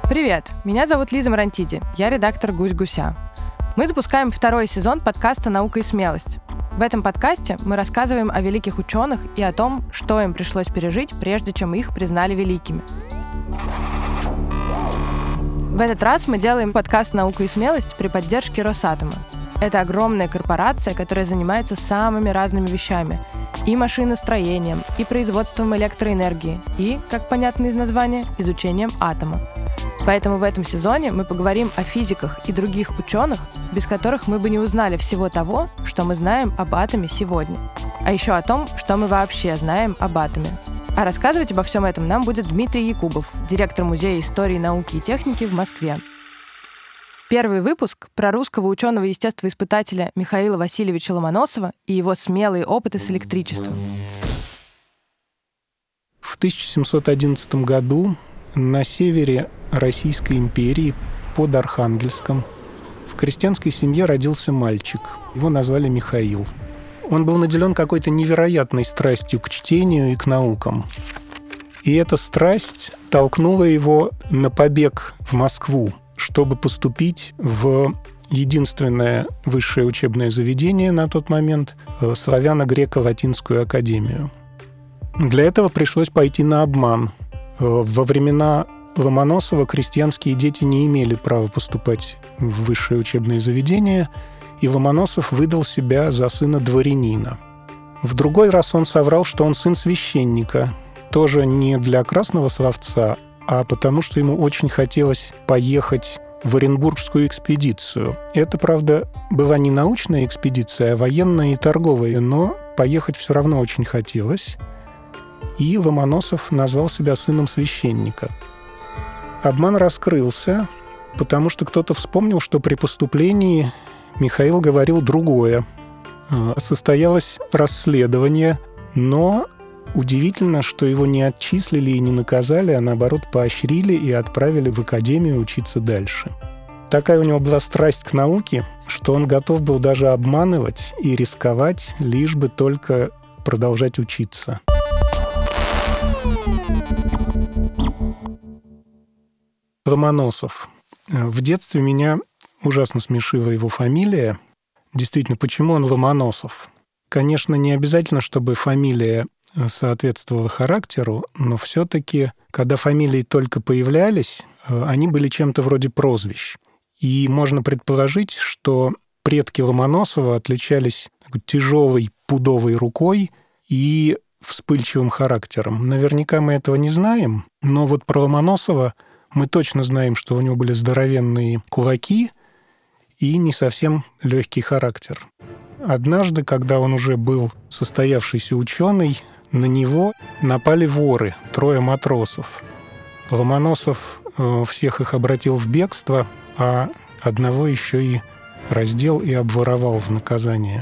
Привет, меня зовут Лиза Марантиди, я редактор «Гусь-гуся». Мы запускаем второй сезон подкаста «Наука и смелость». В этом подкасте мы рассказываем о великих ученых и о том, что им пришлось пережить, прежде чем их признали великими. В этот раз мы делаем подкаст «Наука и смелость» при поддержке Росатома. Это огромная корпорация, которая занимается самыми разными вещами. И машиностроением, и производством электроэнергии, и, как понятно из названия, изучением атома. Поэтому в этом сезоне мы поговорим о физиках и других ученых, без которых мы бы не узнали всего того, что мы знаем об атоме сегодня. А еще о том, что мы вообще знаем об атоме. А рассказывать обо всем этом нам будет Дмитрий Якубов, директор Музея истории, науки и техники в Москве. Первый выпуск про русского ученого-естествоиспытателя Михаила Васильевича Ломоносова и его смелые опыты с электричеством. В 1711 году на севере Российской империи, под Архангельском, в крестьянской семье родился мальчик. Его назвали Михаил. Он был наделен какой-то невероятной страстью к чтению и к наукам. И эта страсть толкнула его на побег в Москву, чтобы поступить в единственное высшее учебное заведение на тот момент — Славяно-Греко-Латинскую академию. Для этого пришлось пойти на обман. Во времена Ломоносова крестьянские дети не имели права поступать в высшее учебное заведение, и Ломоносов выдал себя за сына дворянина. В другой раз он соврал, что он сын священника, тоже не для красного словца, а потому что ему очень хотелось поехать в Оренбургскую экспедицию. Это, правда, была не научная экспедиция, а военная и торговая, но поехать все равно очень хотелось. И Ломоносов назвал себя сыном священника. Обман раскрылся, потому что кто-то вспомнил, что при поступлении Михаил говорил другое. Состоялось расследование, но удивительно, что его не отчислили и не наказали, а наоборот поощрили и отправили в академию учиться дальше. Такая у него была страсть к науке, что он готов был даже обманывать и рисковать, лишь бы только продолжать учиться. Ломоносов. В детстве меня ужасно смешила его фамилия. Действительно, почему он Ломоносов? Конечно, не обязательно, чтобы фамилия соответствовала характеру, но все-таки, когда фамилии только появлялись, они были чем-то вроде прозвищ. И можно предположить, что предки Ломоносова отличались тяжелой пудовой рукой и вспыльчивым характером. Наверняка мы этого не знаем, но вот про Ломоносова мы точно знаем, что у него были здоровенные кулаки и не совсем легкий характер. Однажды, когда он уже был состоявшийся ученый, на него напали воры, 3 матросов. Ломоносов всех их обратил в бегство, а одного еще и раздел и обворовал в наказание.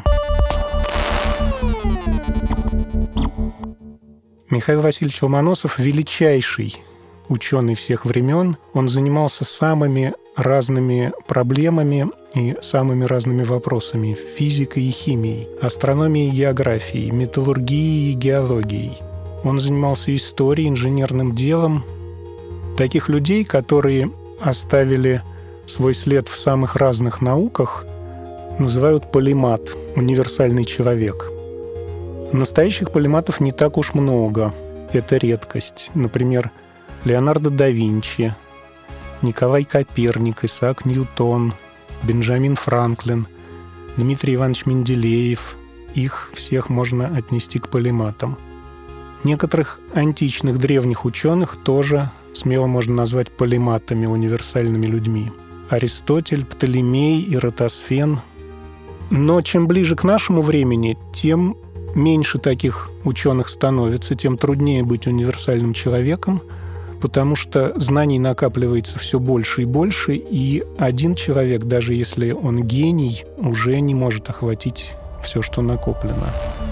Михаил Васильевич Ломоносов — величайший ученый всех времен. Он занимался самыми разными проблемами и самыми разными вопросами — физикой и химией, астрономией и географией, металлургией и геологией. Он занимался историей, инженерным делом. Таких людей, которые оставили свой след в самых разных науках, называют полимат, универсальный человек. Настоящих полиматов не так уж много. Это редкость. Например, Леонардо да Винчи, Николай Коперник, Исаак Ньютон, Бенджамин Франклин, Дмитрий Иванович Менделеев. Их всех можно отнести к полиматам. Некоторых античных древних ученых тоже смело можно назвать полиматами, универсальными людьми. Аристотель, Птолемей, Эратосфен. Но чем ближе к нашему времени, тем меньше таких ученых становится, тем труднее быть универсальным человеком, потому что знаний накапливается все больше и больше, и один человек, даже если он гений, уже не может охватить все, что накоплено.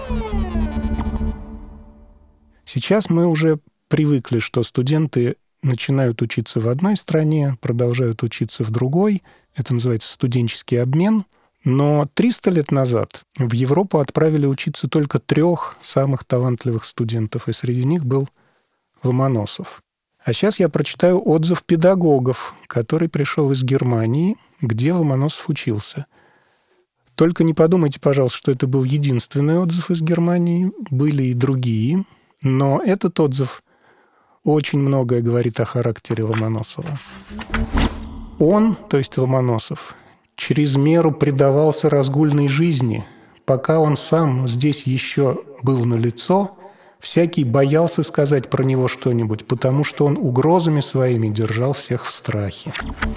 Сейчас мы уже привыкли, что студенты начинают учиться в одной стране, продолжают учиться в другой. Это называется студенческий обмен. Но 300 лет назад в Европу отправили учиться только 3 самых талантливых студентов, и среди них был Ломоносов. А сейчас я прочитаю отзыв педагогов, который пришел из Германии, где Ломоносов учился. Только не подумайте, пожалуйста, что это был единственный отзыв из Германии. Были и другие. Но этот отзыв очень многое говорит о характере Ломоносова. Он, то есть Ломоносов, через меру предавался разгульной жизни. Пока он сам здесь еще был налицо, всякий боялся сказать про него что-нибудь, потому что он угрозами своими держал всех в страхе.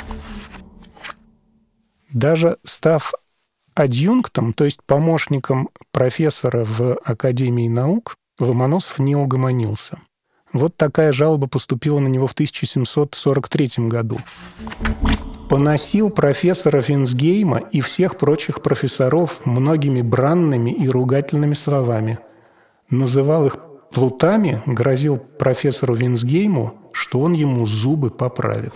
Даже став адъюнктом, то есть помощником профессора в Академии наук, Ломоносов не угомонился. Вот такая жалоба поступила на него в 1743 году. Поносил профессора Винсгейма и всех прочих профессоров многими бранными и ругательными словами. Называл их плутами, грозил профессору Винсгейму, что он ему зубы поправит.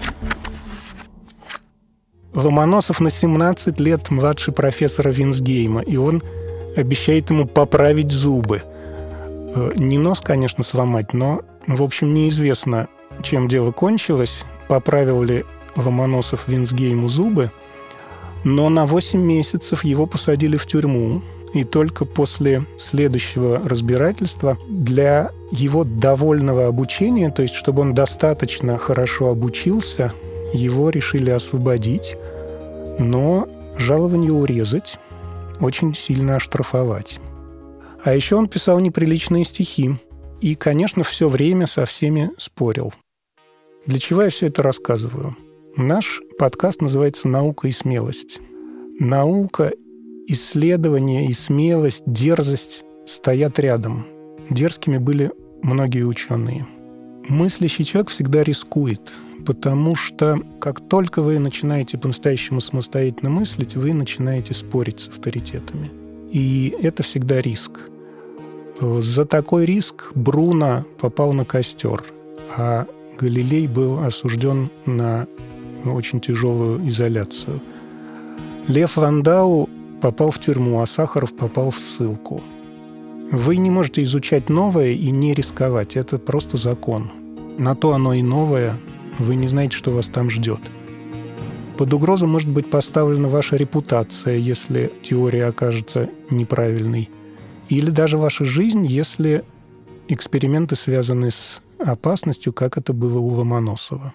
Ломоносов на 17 лет младше профессора Винсгейма, и он обещает ему поправить зубы. Не нос, конечно, сломать, но, в общем, неизвестно, чем дело кончилось, поправил ли Ломоносов Винсгейму зубы, но на 8 месяцев его посадили в тюрьму, и только после следующего разбирательства для его довольного обучения, то есть чтобы он достаточно хорошо обучился, его решили освободить, но жалование урезать, очень сильно оштрафовать. А еще он писал неприличные стихи и, конечно, все время со всеми спорил. Для чего я все это рассказываю? Наш подкаст называется «Наука и смелость». Наука, исследование и смелость, дерзость стоят рядом. Дерзкими были многие ученые. Мыслящий человек всегда рискует, потому что как только вы начинаете по-настоящему самостоятельно мыслить, вы начинаете спорить с авторитетами. И это всегда риск. За такой риск Бруно попал на костер, а Галилей был осужден на очень тяжелую изоляцию. Лев Ландау попал в тюрьму, а Сахаров попал в ссылку. Вы не можете изучать новое и не рисковать. Это просто закон. На то оно и новое. Вы не знаете, что вас там ждет. Под угрозу может быть поставлена ваша репутация, если теория окажется неправильной. Или даже ваша жизнь, если эксперименты связаны с опасностью, как это было у Ломоносова.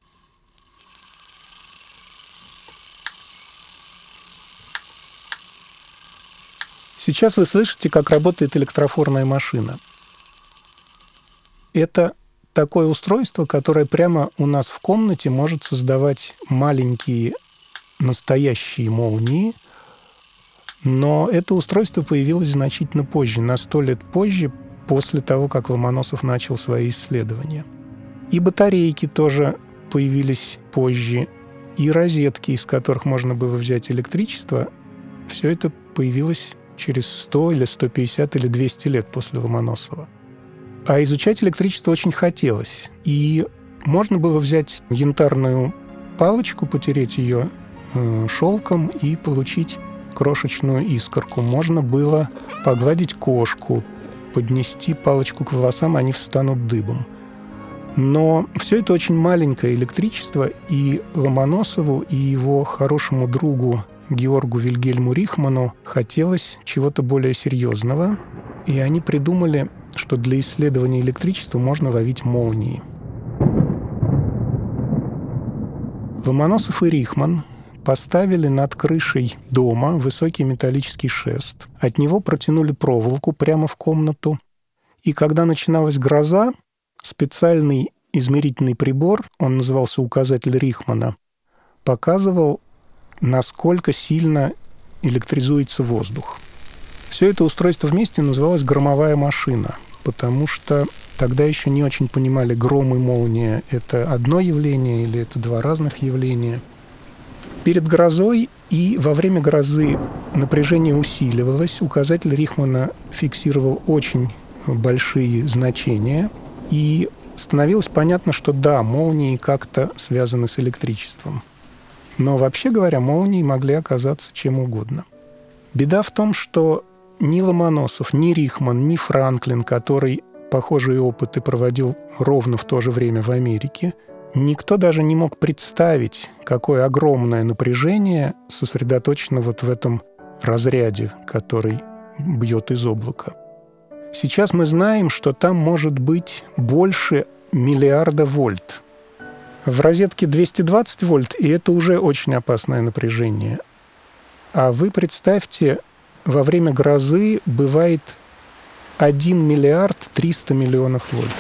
Сейчас вы слышите, как работает электрофорная машина. Это такое устройство, которое прямо у нас в комнате может создавать маленькие настоящие молнии, но это устройство появилось значительно позже, на 100 лет позже, после того, как Ломоносов начал свои исследования. И батарейки тоже появились позже, и розетки, из которых можно было взять электричество, все это появилось через 100 или 150 или 200 лет после Ломоносова. А изучать электричество очень хотелось. И можно было взять янтарную палочку, потереть ее шелком и получить крошечную искорку. Можно было погладить кошку, поднести палочку к волосам, они встанут дыбом. Но все это очень маленькое электричество, и Ломоносову, и его хорошему другу Георгу Вильгельму Рихману хотелось чего-то более серьезного, и они придумали, что для исследования электричества можно ловить молнии. Ломоносов и Рихман поставили над крышей дома высокий металлический шест. От него протянули проволоку прямо в комнату. И когда начиналась гроза, специальный измерительный прибор, он назывался указатель Рихмана, показывал, насколько сильно электризуется воздух. Все это устройство вместе называлось громовая машина, потому что тогда еще не очень понимали, гром и молния — это одно явление или это два разных явления. Перед грозой и во время грозы напряжение усиливалось, указатель Рихмана фиксировал очень большие значения, и становилось понятно, что да, молнии как-то связаны с электричеством. Но вообще говоря, молнии могли оказаться чем угодно. Беда в том, что ни Ломоносов, ни Рихман, ни Франклин, который похожие опыты проводил ровно в то же время в Америке. Никто даже не мог представить, какое огромное напряжение сосредоточено вот в этом разряде, который бьет из облака. Сейчас мы знаем, что там может быть больше миллиарда вольт. В розетке 220 вольт, и это уже очень опасное напряжение. А вы представьте, во время грозы бывает 1 миллиард 300 миллионов вольт.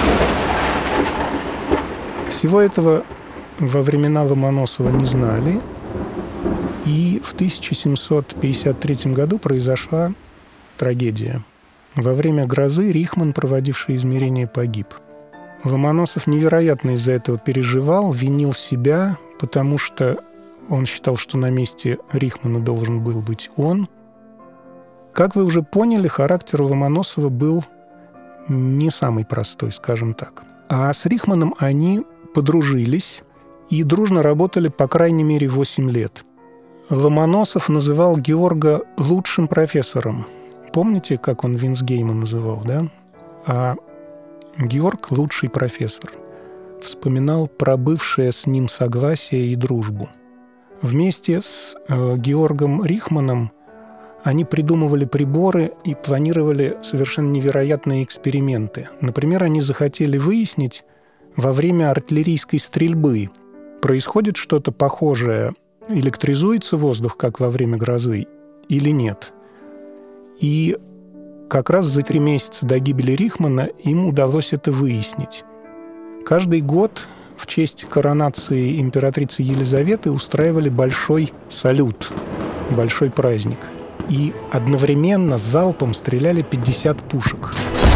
Всего этого во времена Ломоносова не знали, и в 1753 году произошла трагедия. Во время грозы Рихман, проводивший измерения, погиб. Ломоносов невероятно из-за этого переживал, винил себя, потому что он считал, что на месте Рихмана должен был быть он. Как вы уже поняли, характер Ломоносова был не самый простой, скажем так. А с Рихманом они подружились и дружно работали по крайней мере 8 лет. Ломоносов называл Георга лучшим профессором. Помните, как он Винсгейма называл, да? А Георг – лучший профессор. Вспоминал про бывшее с ним согласие и дружбу. Вместе с Георгом Рихманом они придумывали приборы и планировали совершенно невероятные эксперименты. Например, они захотели выяснить во время артиллерийской стрельбы, происходит что-то похожее, электризуется воздух, как во время грозы, или нет. И как раз за 3 месяца до гибели Рихмана им удалось это выяснить. Каждый год в честь коронации императрицы Елизаветы устраивали большой салют, большой праздник. И одновременно залпом стреляли 50 пушек.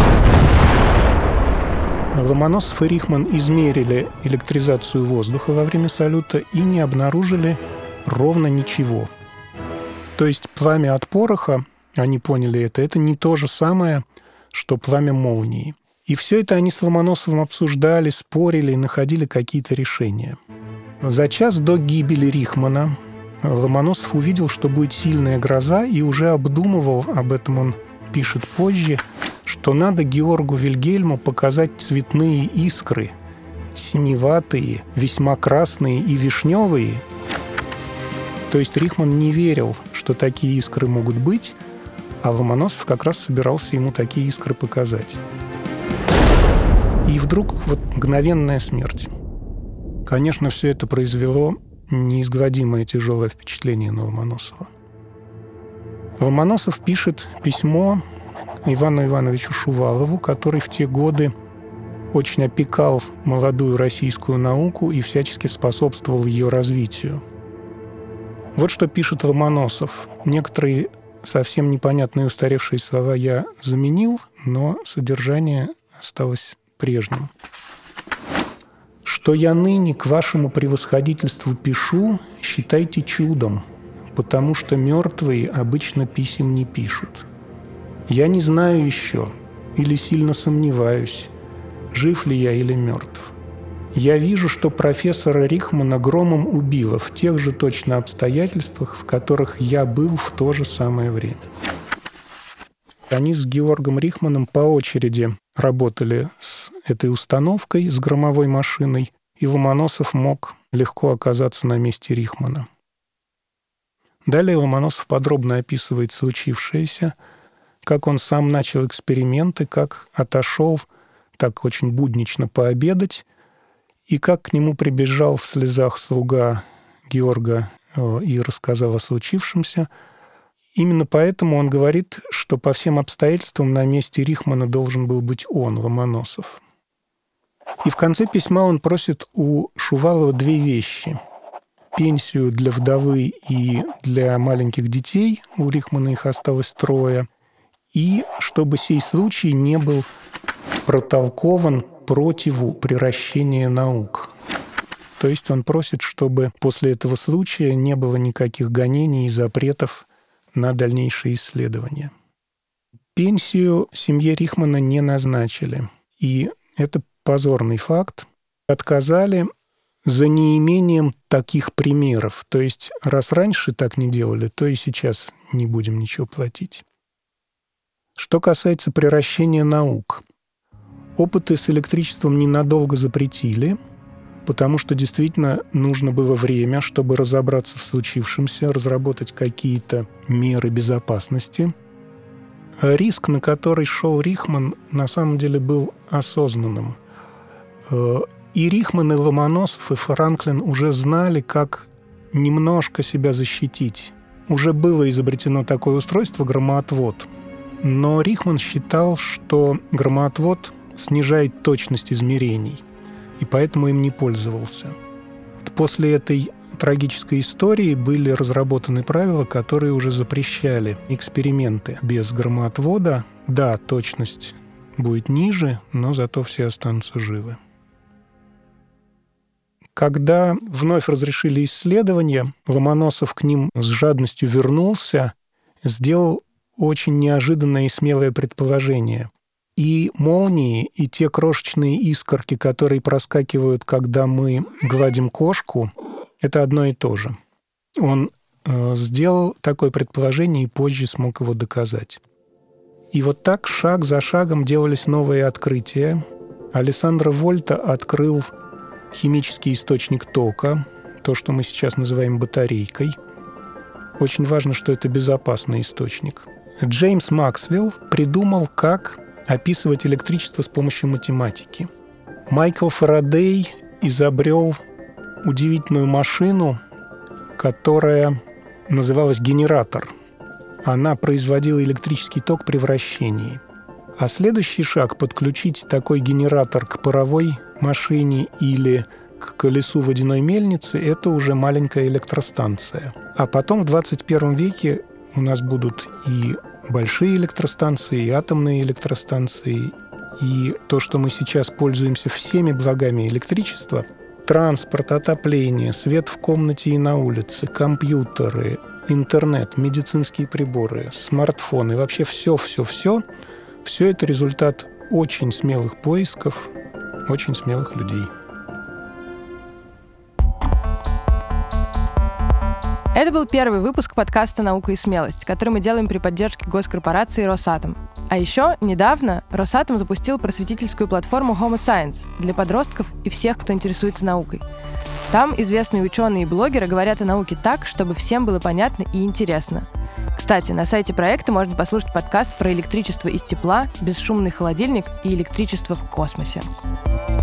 Ломоносов и Рихман измерили электризацию воздуха во время салюта и не обнаружили ровно ничего. То есть пламя от пороха, они поняли это не то же самое, что пламя молнии. И все это они с Ломоносовым обсуждали, спорили и находили какие-то решения. За час до гибели Рихмана Ломоносов увидел, что будет сильная гроза, и уже обдумывал, об этом он пишет позже, что надо Георгу Вильгельму показать цветные искры, синеватые, весьма красные и вишневые. То есть Рихман не верил, что такие искры могут быть, а Ломоносов как раз собирался ему такие искры показать. И вдруг вот мгновенная смерть. Конечно, все это произвело неизгладимое тяжелое впечатление на Ломоносова. Ломоносов пишет письмо Ивану Ивановичу Шувалову, который в те годы очень опекал молодую российскую науку и всячески способствовал ее развитию. Вот что пишет Ломоносов. Некоторые совсем непонятные устаревшие слова я заменил, но содержание осталось прежним. «Что я ныне к вашему превосходительству пишу, считайте чудом, потому что мертвые обычно писем не пишут. Я не знаю еще, или сильно сомневаюсь, жив ли я или мертв. Я вижу, что профессора Рихмана громом убило в тех же точно обстоятельствах, в которых я был в то же самое время». Они с Георгом Рихманом по очереди работали с этой установкой, с громовой машиной, и Ломоносов мог легко оказаться на месте Рихмана. Далее Ломоносов подробно описывает случившееся, как он сам начал эксперименты, как отошел так очень буднично пообедать, и как к нему прибежал в слезах слуга Георга и рассказал о случившемся. Именно поэтому он говорит, что по всем обстоятельствам на месте Рихмана должен был быть он, Ломоносов. И в конце письма он просит у Шувалова 2 вещи. Пенсию для вдовы и для маленьких детей, у Рихмана их осталось 3, и чтобы сей случай не был протолкован противу приращения наук. То есть он просит, чтобы после этого случая не было никаких гонений и запретов на дальнейшие исследования. Пенсию семье Рихмана не назначили. И это позорный факт. Отказали за неимением таких примеров. То есть раз раньше так не делали, то и сейчас не будем ничего платить. Что касается приращения наук. Опыты с электричеством ненадолго запретили, потому что действительно нужно было время, чтобы разобраться в случившемся, разработать какие-то меры безопасности. Риск, на который шел Рихман, на самом деле был осознанным. И Рихман, и Ломоносов, и Франклин уже знали, как немножко себя защитить. Уже было изобретено такое устройство — громоотвод. Но Рихман считал, что громоотвод снижает точность измерений, и поэтому им не пользовался. После этой трагической истории были разработаны правила, которые уже запрещали эксперименты без громоотвода. Да, точность будет ниже, но зато все останутся живы. Когда вновь разрешили исследования, Ломоносов к ним с жадностью вернулся, сделал очень неожиданное и смелое предположение. И молнии, и те крошечные искорки, которые проскакивают, когда мы гладим кошку, это одно и то же. Он сделал такое предположение и позже смог его доказать. И вот так шаг за шагом делались новые открытия. Алессандро Вольта открыл химический источник тока, то, что мы сейчас называем батарейкой. Очень важно, что это безопасный источник. Джеймс Максвелл придумал, как описывать электричество с помощью математики. Майкл Фарадей изобрел удивительную машину, которая называлась генератор. Она производила электрический ток при вращении. А следующий шаг — подключить такой генератор к паровой машине или к колесу водяной мельницы — это уже маленькая электростанция. А потом в 21 веке у нас будут и большие электростанции, и атомные электростанции, и то, что мы сейчас пользуемся всеми благами электричества — транспорт, отопление, свет в комнате и на улице, компьютеры, интернет, медицинские приборы, смартфоны, вообще все это результат очень смелых поисков, очень смелых людей. Это был первый выпуск подкаста «Наука и смелость», который мы делаем при поддержке госкорпорации «Росатом». А еще недавно Росатом запустил просветительскую платформу Homo Science для подростков и всех, кто интересуется наукой. Там известные ученые и блогеры говорят о науке так, чтобы всем было понятно и интересно. Кстати, на сайте проекта можно послушать подкаст про электричество из тепла, бесшумный холодильник и электричество в космосе.